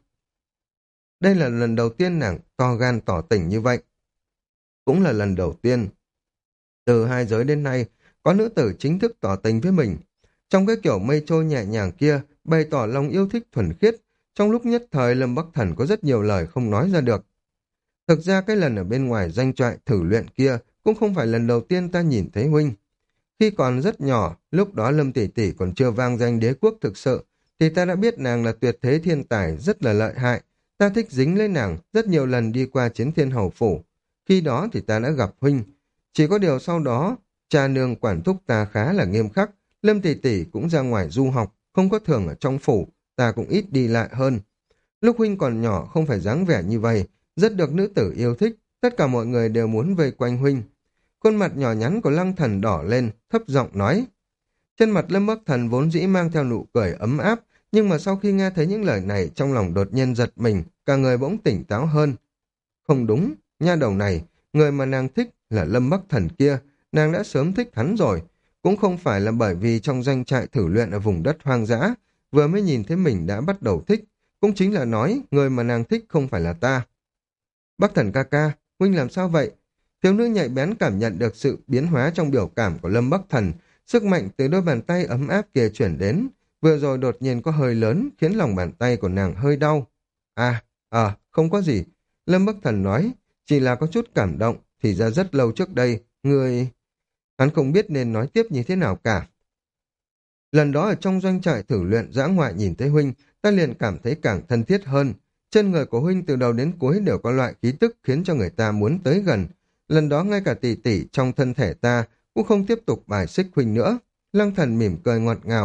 Đây là lần đầu tiên nàng to gan tỏ tình như vậy. Cũng là lần đầu tiên. Từ hai giới đến nay, có nữ tử chính thức tỏ tình với mình. Trong cái kiểu mây trôi nhẹ nhàng kia, bày tỏ lòng yêu thích thuần khiết. Trong lúc nhất thời, Lâm Bắc Thần có rất nhiều lời không nói ra được. Thực ra cái lần ở bên ngoài danh trại thử luyện kia cũng không phải lần đầu tiên ta nhìn thấy huynh. Khi còn rất nhỏ, lúc đó Lâm tỷ tỷ còn chưa vang danh đế quốc thực sự, thì ta đã biết nàng là tuyệt thế thiên tài, rất là lợi hại. Ta thích dính lấy nàng, rất nhiều lần đi qua chiến thiên hầu phủ. Khi đó thì ta đã gặp huynh. Chỉ có điều sau đó, cha nương quản thúc ta khá là nghiêm khắc. Lâm tỷ tỷ cũng ra ngoài du học, không có thường ở trong phủ, ta cũng ít đi lại hơn. Lúc huynh còn nhỏ không phải dáng vẻ như vậy, rất được nữ tử yêu thích, tất cả mọi người đều muốn vây quanh huynh. Khuôn mặt nhỏ nhắn của Lăng Thần đỏ lên, thấp giọng nói. Trên mặt Lâm Bắc Thần vốn dĩ mang theo nụ cười ấm áp, nhưng mà sau khi nghe thấy những lời này trong lòng đột nhiên giật mình, cả người bỗng tỉnh táo hơn. Không đúng, nha đầu này, người mà nàng thích là Lâm Bắc Thần kia, nàng đã sớm thích hắn rồi. Cũng không phải là bởi vì trong doanh trại thử luyện ở vùng đất hoang dã, vừa mới nhìn thấy mình đã bắt đầu thích, cũng chính là nói người mà nàng thích không phải là ta. Bắc Thần ca ca, huynh làm sao vậy? Thiếu nữ nhạy bén cảm nhận được sự biến hóa trong biểu cảm của Lâm Bắc Thần, sức mạnh từ đôi bàn tay ấm áp kia chuyển đến, vừa rồi đột nhiên có hơi lớn khiến lòng bàn tay của nàng hơi đau. À, à, không có gì. Lâm Bắc Thần nói, chỉ là có chút cảm động, thì ra rất lâu trước đây, người... Hắn không biết nên nói tiếp như thế nào cả. Lần đó ở trong doanh trại thử luyện dã ngoại nhìn thấy huynh, ta liền cảm thấy càng thân thiết hơn. Trên người của huynh từ đầu đến cuối đều có loại khí tức khiến cho người ta muốn tới gần. Lần đó ngay cả tỷ tỷ trong thân thể ta cũng không tiếp tục bài xích huynh nữa. Lăng Thần mỉm cười ngọt ngào.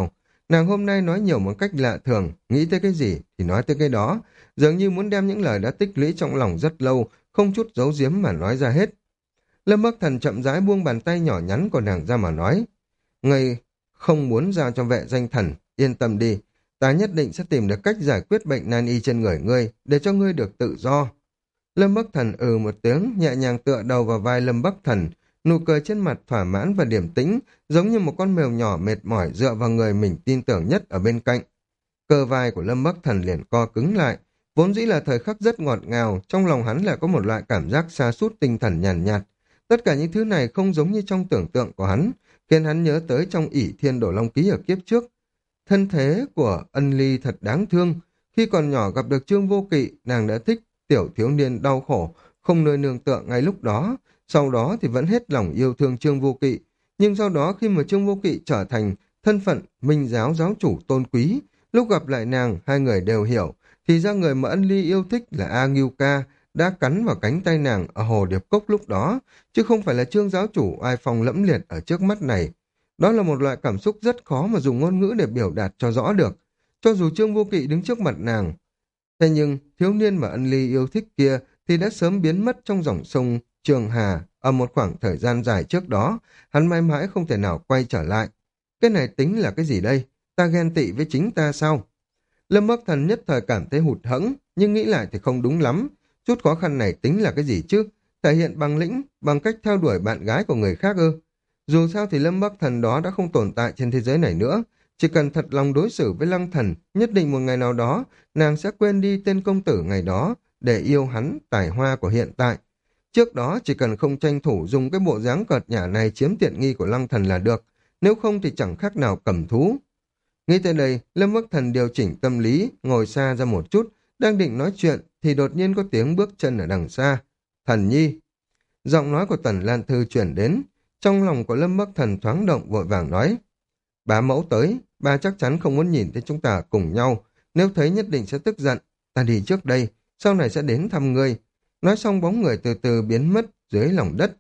Nàng hôm nay nói nhiều một cách lạ thường, nghĩ tới cái gì thì nói tới cái đó, dường như muốn đem những lời đã tích lũy trong lòng rất lâu, không chút giấu giếm mà nói ra hết. Lâm Bắc Thần chậm rãi buông bàn tay nhỏ nhắn của nàng ra mà nói, ngươi không muốn giao cho vệ danh thần, yên tâm đi, ta nhất định sẽ tìm được cách giải quyết bệnh nan y trên người ngươi, để cho ngươi được tự do. Lâm Bắc Thần ừ một tiếng, nhẹ nhàng tựa đầu vào vai Lâm Bắc Thần, nụ cười trên mặt thỏa mãn và điềm tĩnh, giống như một con mèo nhỏ mệt mỏi dựa vào người mình tin tưởng nhất ở bên cạnh. Cơ vai của Lâm Bắc Thần liền co cứng lại, vốn dĩ là thời khắc rất ngọt ngào, trong lòng hắn lại có một loại cảm giác sa sút tinh thần nhàn nhạt, nhạt. Tất cả những thứ này không giống như trong tưởng tượng của hắn, khiến hắn nhớ tới trong ỷ thiên đổ long ký ở kiếp trước. Thân thế của Ân Ly thật đáng thương, khi còn nhỏ gặp được Trương Vô Kỵ, nàng đã thích tiểu thiếu niên đau khổ, không nơi nương tựa ngay lúc đó, sau đó thì vẫn hết lòng yêu thương Trương Vô Kỵ, nhưng sau đó khi mà Trương Vô Kỵ trở thành thân phận minh giáo giáo chủ tôn quý, lúc gặp lại nàng, hai người đều hiểu, thì ra người mà Ân Ly yêu thích là A Ngưu Ca, đã cắn vào cánh tay nàng ở Hồ Điệp Cốc lúc đó, chứ không phải là Trương giáo chủ oai phong lẫm liệt ở trước mắt này. Đó là một loại cảm xúc rất khó mà dùng ngôn ngữ để biểu đạt cho rõ được. Cho dù Trương Vô Kỵ đứng trước mặt nàng, thế nhưng thiếu niên mà Ân Ly yêu thích kia thì đã sớm biến mất trong dòng sông Trường Hà ở một khoảng thời gian dài trước đó, hắn mãi mãi không thể nào quay trở lại. Cái này tính là cái gì đây? Ta ghen tị với chính ta sao? Lâm Bắc Thần nhất thời cảm thấy hụt hẫng, nhưng nghĩ lại thì không đúng lắm. Chút khó khăn này tính là cái gì chứ? Thể hiện bằng lĩnh, bằng cách theo đuổi bạn gái của người khác ư? Dù sao thì Lâm Bắc Thần đó đã không tồn tại trên thế giới này nữa. Chỉ cần thật lòng đối xử với Lăng Thần, nhất định một ngày nào đó, nàng sẽ quên đi tên công tử ngày đó, để yêu hắn tài hoa của hiện tại. Trước đó chỉ cần không tranh thủ dùng cái bộ dáng cợt nhả này chiếm tiện nghi của Lăng Thần là được, nếu không thì chẳng khác nào cầm thú. Nghĩ tới đây, Lâm Bắc Thần điều chỉnh tâm lý, ngồi xa ra một chút, đang định nói chuyện, thì đột nhiên có tiếng bước chân ở đằng xa. Thần nhi! Giọng nói của Tần Lan Thư chuyển đến, trong lòng của Lâm Bắc Thần thoáng động vội vàng nói. Bá mẫu tới, bà chắc chắn không muốn nhìn thấy chúng ta cùng nhau, nếu thấy nhất định sẽ tức giận. Ta đi trước đây, sau này sẽ đến thăm ngươi. Nói xong bóng người từ từ biến mất dưới lòng đất.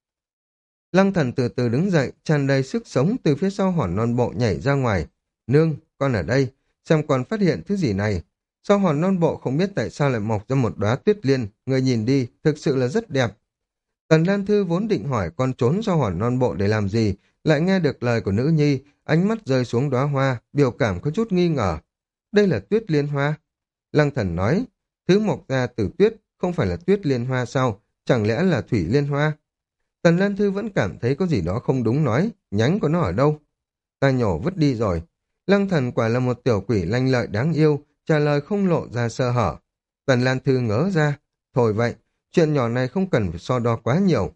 Lăng Thần từ từ đứng dậy, tràn đầy sức sống từ phía sau hòn non bộ nhảy ra ngoài. Nương, con ở đây, xem con phát hiện thứ gì này. Sau hòn non bộ không biết tại sao lại mọc ra một đóa tuyết liên, người nhìn đi, thực sự là rất đẹp. Tần Lan Thư vốn định hỏi con trốn sau hòn non bộ để làm gì, lại nghe được lời của nữ nhi, ánh mắt rơi xuống đóa hoa, biểu cảm có chút nghi ngờ. Đây là tuyết liên hoa. Lăng Thần nói, thứ mọc ra từ tuyết, không phải là tuyết liên hoa sao, chẳng lẽ là thủy liên hoa? Tần Lan Thư vẫn cảm thấy có gì đó không đúng, nói, nhánh của nó ở đâu? Ta nhổ vứt đi rồi. Lăng Thần quả là một tiểu quỷ lanh lợi đáng yêu, trả lời không lộ ra sơ hở. Tần Lan Thư ngớ ra, thôi vậy, chuyện nhỏ này không cần phải so đo quá nhiều.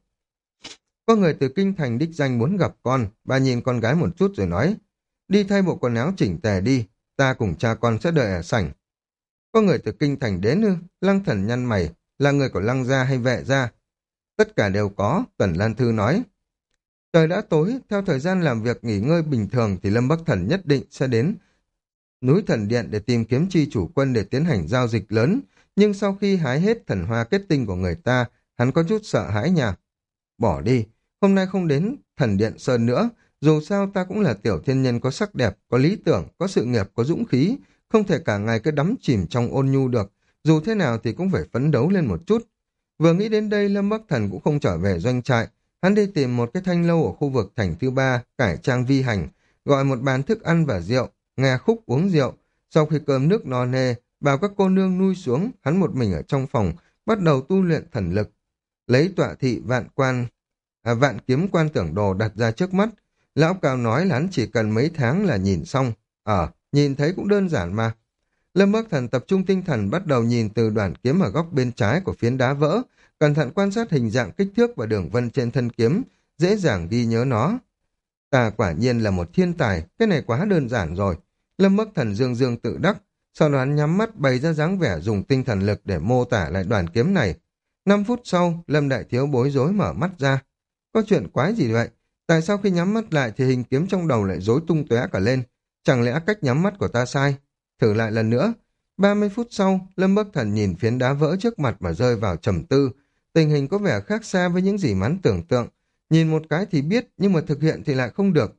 Có người từ kinh thành đích danh muốn gặp con, bà nhìn con gái một chút rồi nói, đi thay bộ quần áo chỉnh tề đi, ta cùng cha con sẽ đợi ở sảnh. Có người từ kinh thành đến ư? Lăng Thần nhăn mày, là người của Lăng gia hay Vệ gia? Tất cả đều có, Tần Lan Thư nói. Trời đã tối, theo thời gian làm việc nghỉ ngơi bình thường thì Lâm Bắc Thần nhất định sẽ đến núi Thần Điện để tìm kiếm chi chủ quân để tiến hành giao dịch lớn, nhưng sau khi hái hết thần hoa kết tinh của người ta, hắn có chút sợ hãi nhà. Bỏ đi, hôm nay không đến Thần Điện Sơn nữa, dù sao ta cũng là tiểu thiên nhân có sắc đẹp, có lý tưởng, có sự nghiệp, có dũng khí, không thể cả ngày cứ đắm chìm trong ôn nhu được, dù thế nào thì cũng phải phấn đấu lên một chút. Vừa nghĩ đến đây, Lâm Bắc Thần cũng không trở về doanh trại, hắn đi tìm một cái thanh lâu ở khu vực thành thứ ba, cải trang vi hành, gọi một bàn thức ăn và rượu, nghe khúc uống rượu. Sau khi cơm nước no nê, bảo các cô nương nuôi xuống, hắn một mình ở trong phòng, bắt đầu tu luyện thần lực. Lấy tọa thị vạn quan, à, vạn kiếm quan tưởng đồ đặt ra trước mắt. Lão Cao nói là hắn chỉ cần mấy tháng là nhìn xong. Ờ, nhìn thấy cũng đơn giản mà. Lâm Bắc Thần tập trung tinh thần bắt đầu nhìn từ đoạn kiếm ở góc bên trái của phiến đá vỡ, cẩn thận quan sát hình dạng, kích thước và đường vân trên thân kiếm, dễ dàng ghi nhớ nó. Ta quả nhiên là một thiên tài, cái này quá đơn giản rồi. Lâm Bắc Thần dương dương tự đắc, sau đó hắn nhắm mắt bày ra dáng vẻ dùng tinh thần lực để mô tả lại đoạn kiếm này. Năm phút sau, Lâm Đại Thiếu bối rối mở mắt ra. Có chuyện quái gì vậy? Tại sao khi nhắm mắt lại thì hình kiếm trong đầu lại rối tung tóe cả lên? Chẳng lẽ cách nhắm mắt của ta sai? Thử lại lần nữa. ba mươi phút sau, Lâm Bắc Thần nhìn phiến đá vỡ trước mặt mà rơi vào trầm tư. Tình hình có vẻ khác xa với những gì hắn tưởng tượng. Nhìn một cái thì biết, nhưng mà thực hiện thì lại không được.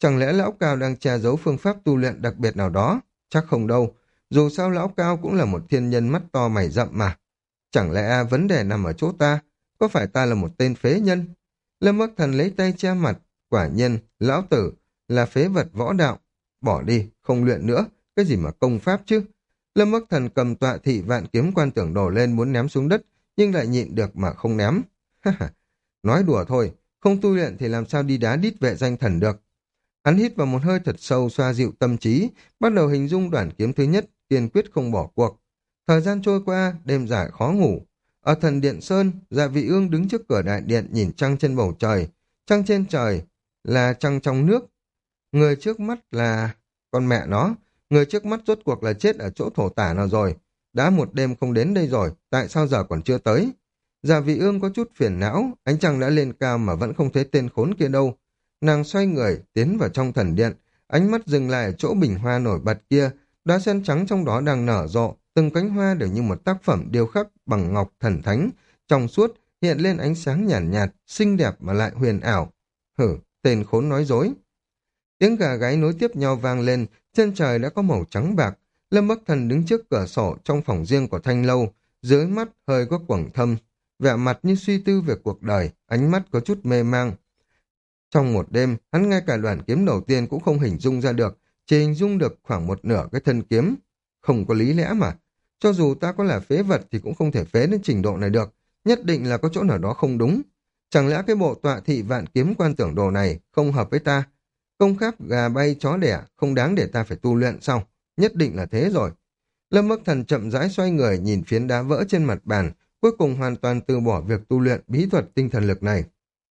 Chẳng lẽ lão Cao đang che giấu phương pháp tu luyện đặc biệt nào đó? Chắc không đâu. Dù sao lão Cao cũng là một thiên nhân mắt to mày rậm mà. Chẳng lẽ vấn đề nằm ở chỗ ta? Có phải ta là một tên phế nhân? Lâm Bắc Thần lấy tay che mặt. Quả nhiên, lão tử là phế vật võ đạo. Bỏ đi, không luyện nữa. Cái gì mà công pháp chứ? Lâm Bắc Thần cầm tọa thị vạn kiếm quan tưởng đồ lên muốn ném xuống đất, nhưng lại nhịn được mà không ném. Nói đùa thôi, không tu luyện thì làm sao đi đá đít vệ danh thần được. Hắn hít vào một hơi thật sâu xoa dịu tâm trí, bắt đầu hình dung đoạn kiếm thứ nhất, kiên quyết không bỏ cuộc. Thời gian trôi qua, đêm dài khó ngủ. Ở thần điện Sơn, Dạ Vị Ương đứng trước cửa đại điện nhìn trăng trên bầu trời. Trăng trên trời là trăng trong nước. Người trước mắt là... con mẹ nó, người trước mắt rốt cuộc là chết ở chỗ thổ tả nào rồi. Đã một đêm không đến đây rồi, tại sao giờ còn chưa tới? Dạ Vị Ương có chút phiền não, ánh trăng đã lên cao mà vẫn không thấy tên khốn kia đâu. Nàng xoay người, tiến vào trong thần điện, ánh mắt dừng lại ở chỗ bình hoa nổi bật kia, đóa sen trắng trong đó đang nở rộ, từng cánh hoa đều như một tác phẩm điêu khắc bằng ngọc thần thánh, trong suốt, hiện lên ánh sáng nhàn nhạt, nhạt, xinh đẹp mà lại huyền ảo. Hử, tên khốn nói dối. Tiếng gà gáy nối tiếp nhau vang lên, chân trời đã có màu trắng bạc. Lâm Bắc Thần đứng trước cửa sổ trong phòng riêng của Thanh Lâu, dưới mắt hơi có quầng thâm, vẻ mặt như suy tư về cuộc đời, ánh mắt có chút mê mang. Trong một đêm, hắn ngay cả đoạn kiếm đầu tiên cũng không hình dung ra được, chỉ hình dung được khoảng một nửa cái thân kiếm. Không có lý lẽ mà. Cho dù ta có là phế vật thì cũng không thể phế đến trình độ này được, nhất định là có chỗ nào đó không đúng. Chẳng lẽ cái bộ tọa thị vạn kiếm quan tưởng đồ này không hợp với ta? Công pháp gà bay chó đẻ không đáng để ta phải tu luyện sao? Nhất định là thế rồi. Lâm Bắc Thần chậm rãi xoay người nhìn phiến đá vỡ trên mặt bàn, cuối cùng hoàn toàn từ bỏ việc tu luyện bí thuật tinh thần lực này.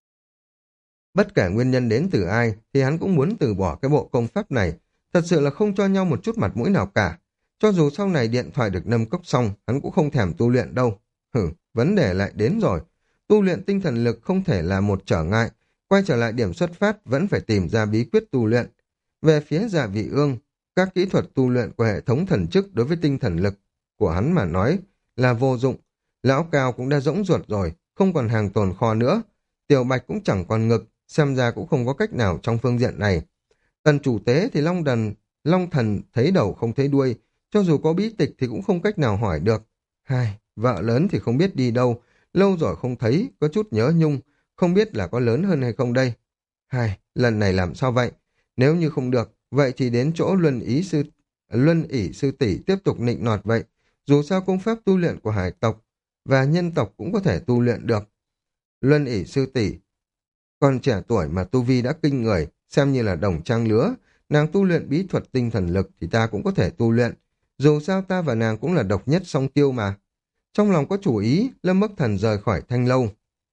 Bất kể nguyên nhân đến từ ai thì hắn cũng muốn từ bỏ cái bộ công pháp này, thật sự là không cho nhau một chút mặt mũi nào cả. Cho dù sau này điện thoại được nâng cấp xong, hắn cũng không thèm tu luyện đâu. Hử, vấn đề lại đến rồi. Tu luyện tinh thần lực không thể là một trở ngại, quay trở lại điểm xuất phát vẫn phải tìm ra bí quyết tu luyện. Về phía Dạ Vị Ương, các kỹ thuật tu luyện của hệ thống thần chức đối với tinh thần lực của hắn mà nói là vô dụng. Lão Cao cũng đã rỗng ruột rồi, không còn hàng tồn kho nữa. Tiểu Bạch cũng chẳng còn ngực, xem ra cũng không có cách nào trong phương diện này. Tần chủ tế thì Long Đần, Long Thần thấy đầu không thấy đuôi, cho dù có bí tịch thì cũng không cách nào hỏi được. Hai, vợ lớn thì không biết đi đâu, lâu rồi không thấy, có chút nhớ nhung, không biết là có lớn hơn hay không đây. Hai, lần này làm sao vậy? Nếu như không được, vậy thì đến chỗ Luân Ý sư Luân ỷ sư tỷ tiếp tục nịnh nọt vậy. Dù sao công pháp tu luyện của hải tộc và nhân tộc cũng có thể tu luyện được. Luân ỷ sư tỷ còn trẻ tuổi mà tu vi đã kinh người, xem như là đồng trang lứa, nàng tu luyện bí thuật tinh thần lực thì ta cũng có thể tu luyện. Dù sao ta và nàng cũng là độc nhất song tiêu mà. Trong lòng có chủ ý, Lâm Bắc Thần rời khỏi Thanh Lâu.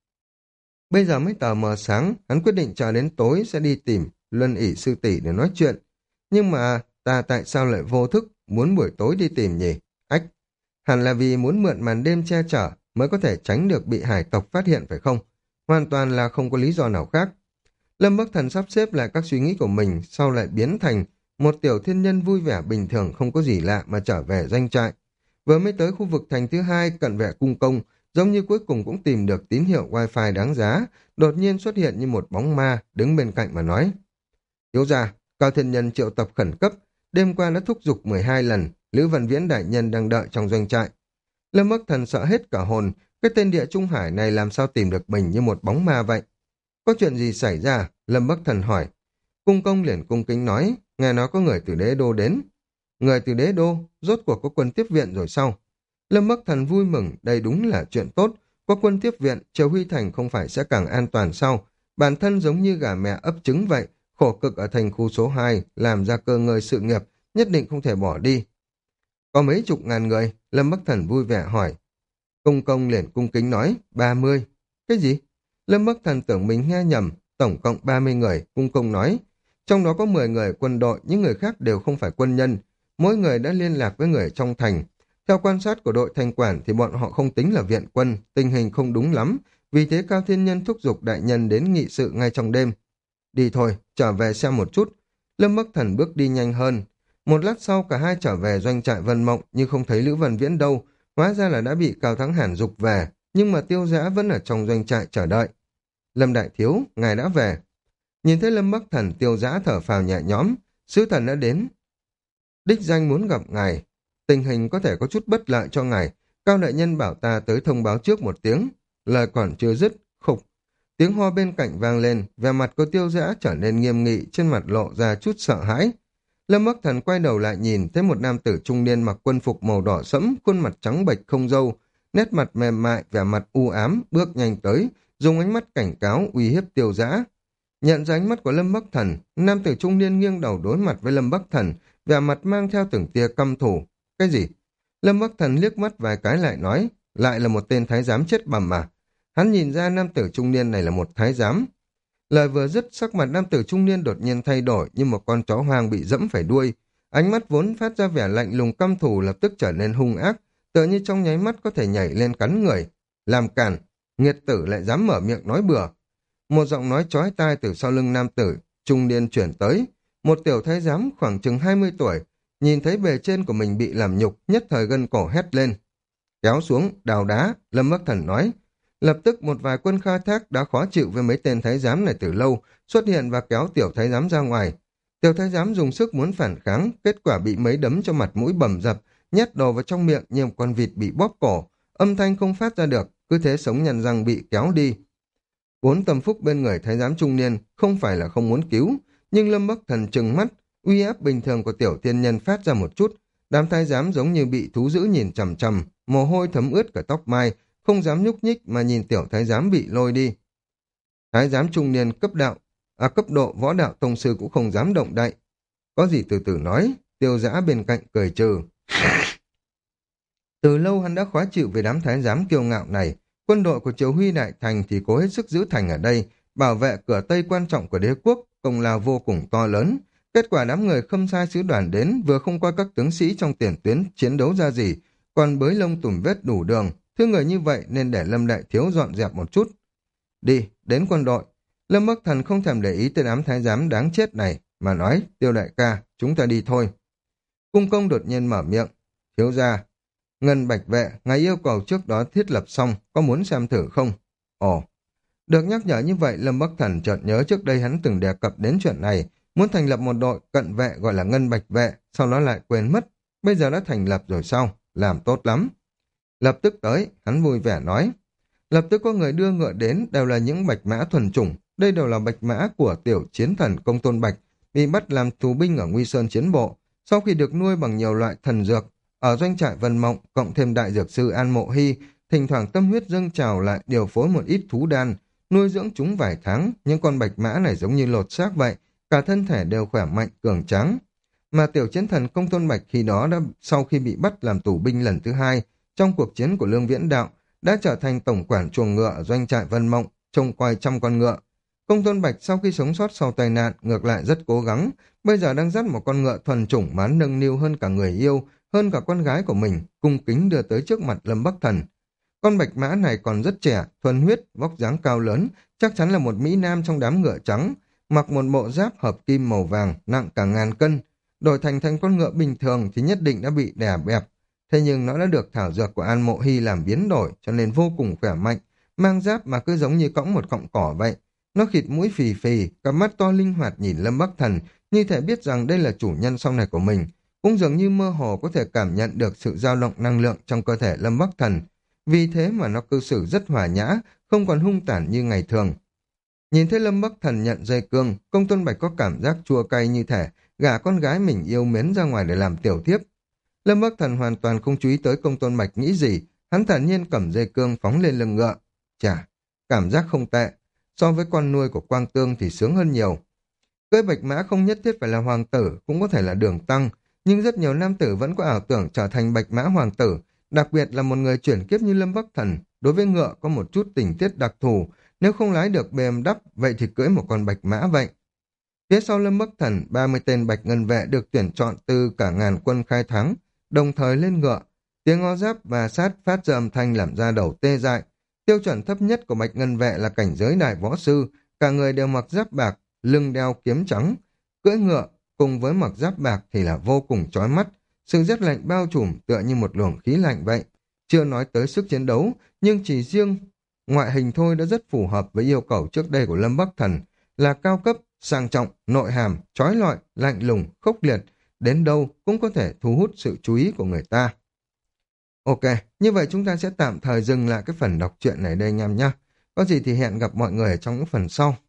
Bây giờ mới tờ mờ sáng, hắn quyết định chờ đến tối sẽ đi tìm Luân ỷ sư tỷ để nói chuyện. Nhưng mà ta tại sao lại vô thức muốn buổi tối đi tìm nhỉ? Ách, hẳn là vì muốn mượn màn đêm che chở mới có thể tránh được bị hải tộc phát hiện phải không? Hoàn toàn là không có lý do nào khác. Lâm Bắc Thần sắp xếp lại các suy nghĩ của mình, sau lại biến thành một tiểu thiên nhân vui vẻ bình thường không có gì lạ mà trở về doanh trại. Vừa mới tới khu vực thành thứ hai cận vệ cung công, giống như cuối cùng cũng tìm được tín hiệu wifi đáng giá, đột nhiên xuất hiện như một bóng ma đứng bên cạnh mà nói. Thiếu gia, Cao Thiên Nhân triệu tập khẩn cấp, đêm qua đã thúc giục mười hai lần, Lữ Văn Viễn đại nhân đang đợi trong doanh trại. Lâm Bắc Thần sợ hết cả hồn, cái tên địa Trung Hải này làm sao tìm được mình như một bóng ma vậy? Có chuyện gì xảy ra? Lâm Bắc Thần hỏi. Cung công liền cung kính nói, nghe nói có người từ đế đô đến. Người từ đế đô, rốt cuộc có quân tiếp viện rồi sao? Lâm Bắc Thần vui mừng, đây đúng là chuyện tốt. Có quân tiếp viện, Triều Huy Thành không phải sẽ càng an toàn sao? Bản thân giống như gà mẹ ấp trứng vậy, khổ cực ở thành khu số hai, làm ra cơ ngơi sự nghiệp, nhất định không thể bỏ đi. Có mấy chục ngàn người, Lâm Bắc Thần vui vẻ hỏi. Cung công liền cung kính nói, ba mươi. Cái gì? Lâm Bắc Thần tưởng mình nghe nhầm, tổng cộng ba mươi người, cung công nói. Trong đó có mười người quân đội, những người khác đều không phải quân nhân. Mỗi người đã liên lạc với người trong thành. Theo quan sát của đội thanh quản thì bọn họ không tính là viện quân, tình hình không đúng lắm. Vì thế Cao Thiên Nhân thúc giục đại nhân đến nghị sự ngay trong đêm. Đi thôi, trở về xem một chút. Lâm Bắc Thần bước đi nhanh hơn. Một lát sau cả hai trở về doanh trại Vân Mộng nhưng không thấy Lữ Văn Viễn đâu. Hóa ra là đã bị Cao Thắng Hàn giục về, nhưng mà Tiêu Dã vẫn ở trong doanh trại chờ đợi. Lâm đại thiếu, ngài đã về. Nhìn thấy Lâm Bắc Thần, Tiêu Dã thở phào nhẹ nhõm, sứ thần đã đến. Đích danh muốn gặp ngài, tình hình có thể có chút bất lợi cho ngài, Cao đại nhân bảo ta tới thông báo trước một tiếng. Lời còn chưa dứt, khục. Tiếng ho bên cạnh vang lên, vẻ mặt của Tiêu Dã trở nên nghiêm nghị, trên mặt lộ ra chút sợ hãi. Lâm Bắc Thần quay đầu lại nhìn, thấy một nam tử trung niên mặc quân phục màu đỏ sẫm, khuôn mặt trắng bệch không râu, nét mặt mềm mại, vẻ mặt u ám, bước nhanh tới, dùng ánh mắt cảnh cáo uy hiếp Tiêu Dã. Nhận ra ánh mắt của Lâm Bắc Thần, nam tử trung niên nghiêng đầu đối mặt với Lâm Bắc Thần, vẻ mặt mang theo từng tia căm thù. Cái gì? Lâm Bắc Thần liếc mắt vài cái lại nói, lại là một tên thái giám chết bầm mà. Hắn nhìn ra nam tử trung niên này là một thái giám. Lời vừa dứt, sắc mặt nam tử trung niên đột nhiên thay đổi như một con chó hoang bị dẫm phải đuôi. Ánh mắt vốn phát ra vẻ lạnh lùng căm thù lập tức trở nên hung ác, tựa như trong nháy mắt có thể nhảy lên cắn người. Làm cản, nghiệt tử lại dám mở miệng nói bừa. Một giọng nói chói tai từ sau lưng nam tử trung niên chuyển tới. Một tiểu thái giám khoảng chừng hai mươi tuổi, nhìn thấy bề trên của mình bị làm nhục, nhất thời gân cổ hét lên. Kéo xuống, đào đá, Lâm Bắc Thần nói. Lập tức một vài quân khai thác đã khó chịu với mấy tên thái giám này từ lâu, xuất hiện và kéo tiểu thái giám ra ngoài. Tiểu thái giám dùng sức muốn phản kháng, kết quả bị mấy đấm cho mặt mũi bầm dập, nhét đồ vào trong miệng như một con vịt bị bóp cổ, âm thanh không phát ra được, cứ thế sống nhăn răng bị kéo đi. Vốn tâm phúc bên người thái giám trung niên không phải là không muốn cứu, nhưng Lâm Bắc Thần trừng mắt, uy áp bình thường của tiểu thiên nhân phát ra một chút, đám thái giám giống như bị thú dữ nhìn chằm chằm, mồ hôi thấm ướt cả tóc mai, không dám nhúc nhích mà nhìn tiểu thái giám bị lôi đi. Thái giám trung niên cấp đạo, à cấp độ võ đạo tông sư cũng không dám động đậy. Có gì từ từ nói, Tiêu Dã bên cạnh cười trừ. Từ lâu hắn đã khó chịu về đám thái giám kiêu ngạo này, quân đội của Triều Huy Đại Thành thì cố hết sức giữ thành ở đây, bảo vệ cửa Tây quan trọng của đế quốc, công lao vô cùng to lớn. Kết quả đám người Khâm Sai sứ đoàn đến vừa không coi các tướng sĩ trong tiền tuyến chiến đấu ra gì, còn bới lông tủm vết đủ đường. Thứ người như vậy nên để Lâm Đại Thiếu dọn dẹp một chút. Đi, đến quân đội. Lâm Bắc Thần không thèm để ý tới đám thái giám đáng chết này, mà nói, Tiêu đại ca, chúng ta đi thôi. Cung công đột nhiên mở miệng. Thiếu gia, Ngân Bạch Vệ, ngài yêu cầu trước đó thiết lập xong, có muốn xem thử không? Ồ, được nhắc nhở như vậy, Lâm Bắc Thần chợt nhớ trước đây hắn từng đề cập đến chuyện này, muốn thành lập một đội cận vệ gọi là Ngân Bạch Vệ, sau đó lại quên mất. Bây giờ đã thành lập rồi sao? Làm tốt lắm. Lập tức tới, hắn vui vẻ nói. Lập tức có người đưa ngựa đến, đều là những bạch mã thuần chủng. Đây đều là bạch mã của tiểu chiến thần Công Tôn Bạch, bị bắt làm tù binh ở Nguy Sơn chiến bộ. Sau khi được nuôi bằng nhiều loại thần dược, ở doanh trại Vân Mộng, cộng thêm đại dược sư An Mộ Hy, thỉnh thoảng tâm huyết dâng trào lại điều phối một ít thú đan, nuôi dưỡng chúng vài tháng. Những con bạch mã này giống như lột xác vậy, cả thân thể đều khỏe mạnh, cường tráng. Mà tiểu chiến thần Công Tôn Bạch khi đó đã sau khi bị bắt làm tù binh lần thứ hai, trong cuộc chiến của Lương Viễn Đạo, đã trở thành tổng quản chuồng ngựa ở doanh trại Vân Mộng, trông coi trăm con ngựa. Công Tôn Bạch sau khi sống sót sau tai nạn, ngược lại rất cố gắng, bây giờ đang dắt một con ngựa thuần chủng mà hắn nâng niu hơn cả người yêu, hơn cả con gái của mình, cung kính đưa tới trước mặt Lâm Bắc Thần. Con bạch mã này còn rất trẻ, thuần huyết, vóc dáng cao lớn, chắc chắn là một mỹ nam trong đám ngựa trắng, mặc một bộ giáp hợp kim màu vàng, nặng cả ngàn cân. Đổi thành thành con ngựa bình thường thì nhất định đã bị đè bẹp. Thế nhưng nó đã được thảo dược của An Mộ Hy làm biến đổi, cho nên vô cùng khỏe mạnh, mang giáp mà cứ giống như cõng một cọng cỏ vậy. Nó khịt mũi phì phì, cặp mắt to linh hoạt nhìn Lâm Bắc Thần, như thể biết rằng đây là chủ nhân sau này của mình, cũng dường như mơ hồ có thể cảm nhận được sự dao động năng lượng trong cơ thể Lâm Bắc Thần. Vì thế mà nó cư xử rất hòa nhã, không còn hung tản như ngày thường. Nhìn thấy Lâm Bắc Thần nhận dây cương, Công Tôn Bạch có cảm giác chua cay như thể gả con gái mình yêu mến ra ngoài để làm tiểu thiếp. Lâm Bắc Thần hoàn toàn không chú ý tới Công Tôn Bạch nghĩ gì, hắn thản nhiên cầm dây cương phóng lên lưng ngựa. Chà, cảm giác không tệ, so với con nuôi của Quang Tương thì sướng hơn nhiều. Cưỡi bạch mã không nhất thiết phải là hoàng tử, cũng có thể là đường tăng, nhưng rất nhiều nam tử vẫn có ảo tưởng trở thành bạch mã hoàng tử, đặc biệt là một người chuyển kiếp như Lâm Bắc Thần, đối với ngựa có một chút tình tiết đặc thù, nếu không lái được bê em đắp, vậy thì cưỡi một con bạch mã vậy. Phía sau Lâm Bắc Thần, ba mươi tên bạch ngân vệ được tuyển chọn từ cả ngàn quân khai thắng, đồng thời lên ngựa, tiếng ngó giáp và sát phát ra âm thanh làm ra đầu tê dại. Tiêu chuẩn thấp nhất của bạch ngân vệ là cảnh giới đại võ sư, cả người đều mặc giáp bạc, lưng đeo kiếm trắng, cưỡi ngựa cùng với mặc giáp bạc thì là vô cùng chói mắt, sự rét lạnh bao trùm tựa như một luồng khí lạnh vậy. Chưa nói tới sức chiến đấu, nhưng chỉ riêng ngoại hình thôi đã rất phù hợp với yêu cầu trước đây của Lâm Bắc Thần, là cao cấp, sang trọng, nội hàm, trói lọi, lạnh lùng, khốc liệt, đến đâu cũng có thể thu hút sự chú ý của người ta. Ok, như vậy chúng ta sẽ tạm thời dừng lại cái phần đọc truyện này đây anh em nhé. Có gì thì hẹn gặp mọi người ở trong những phần sau.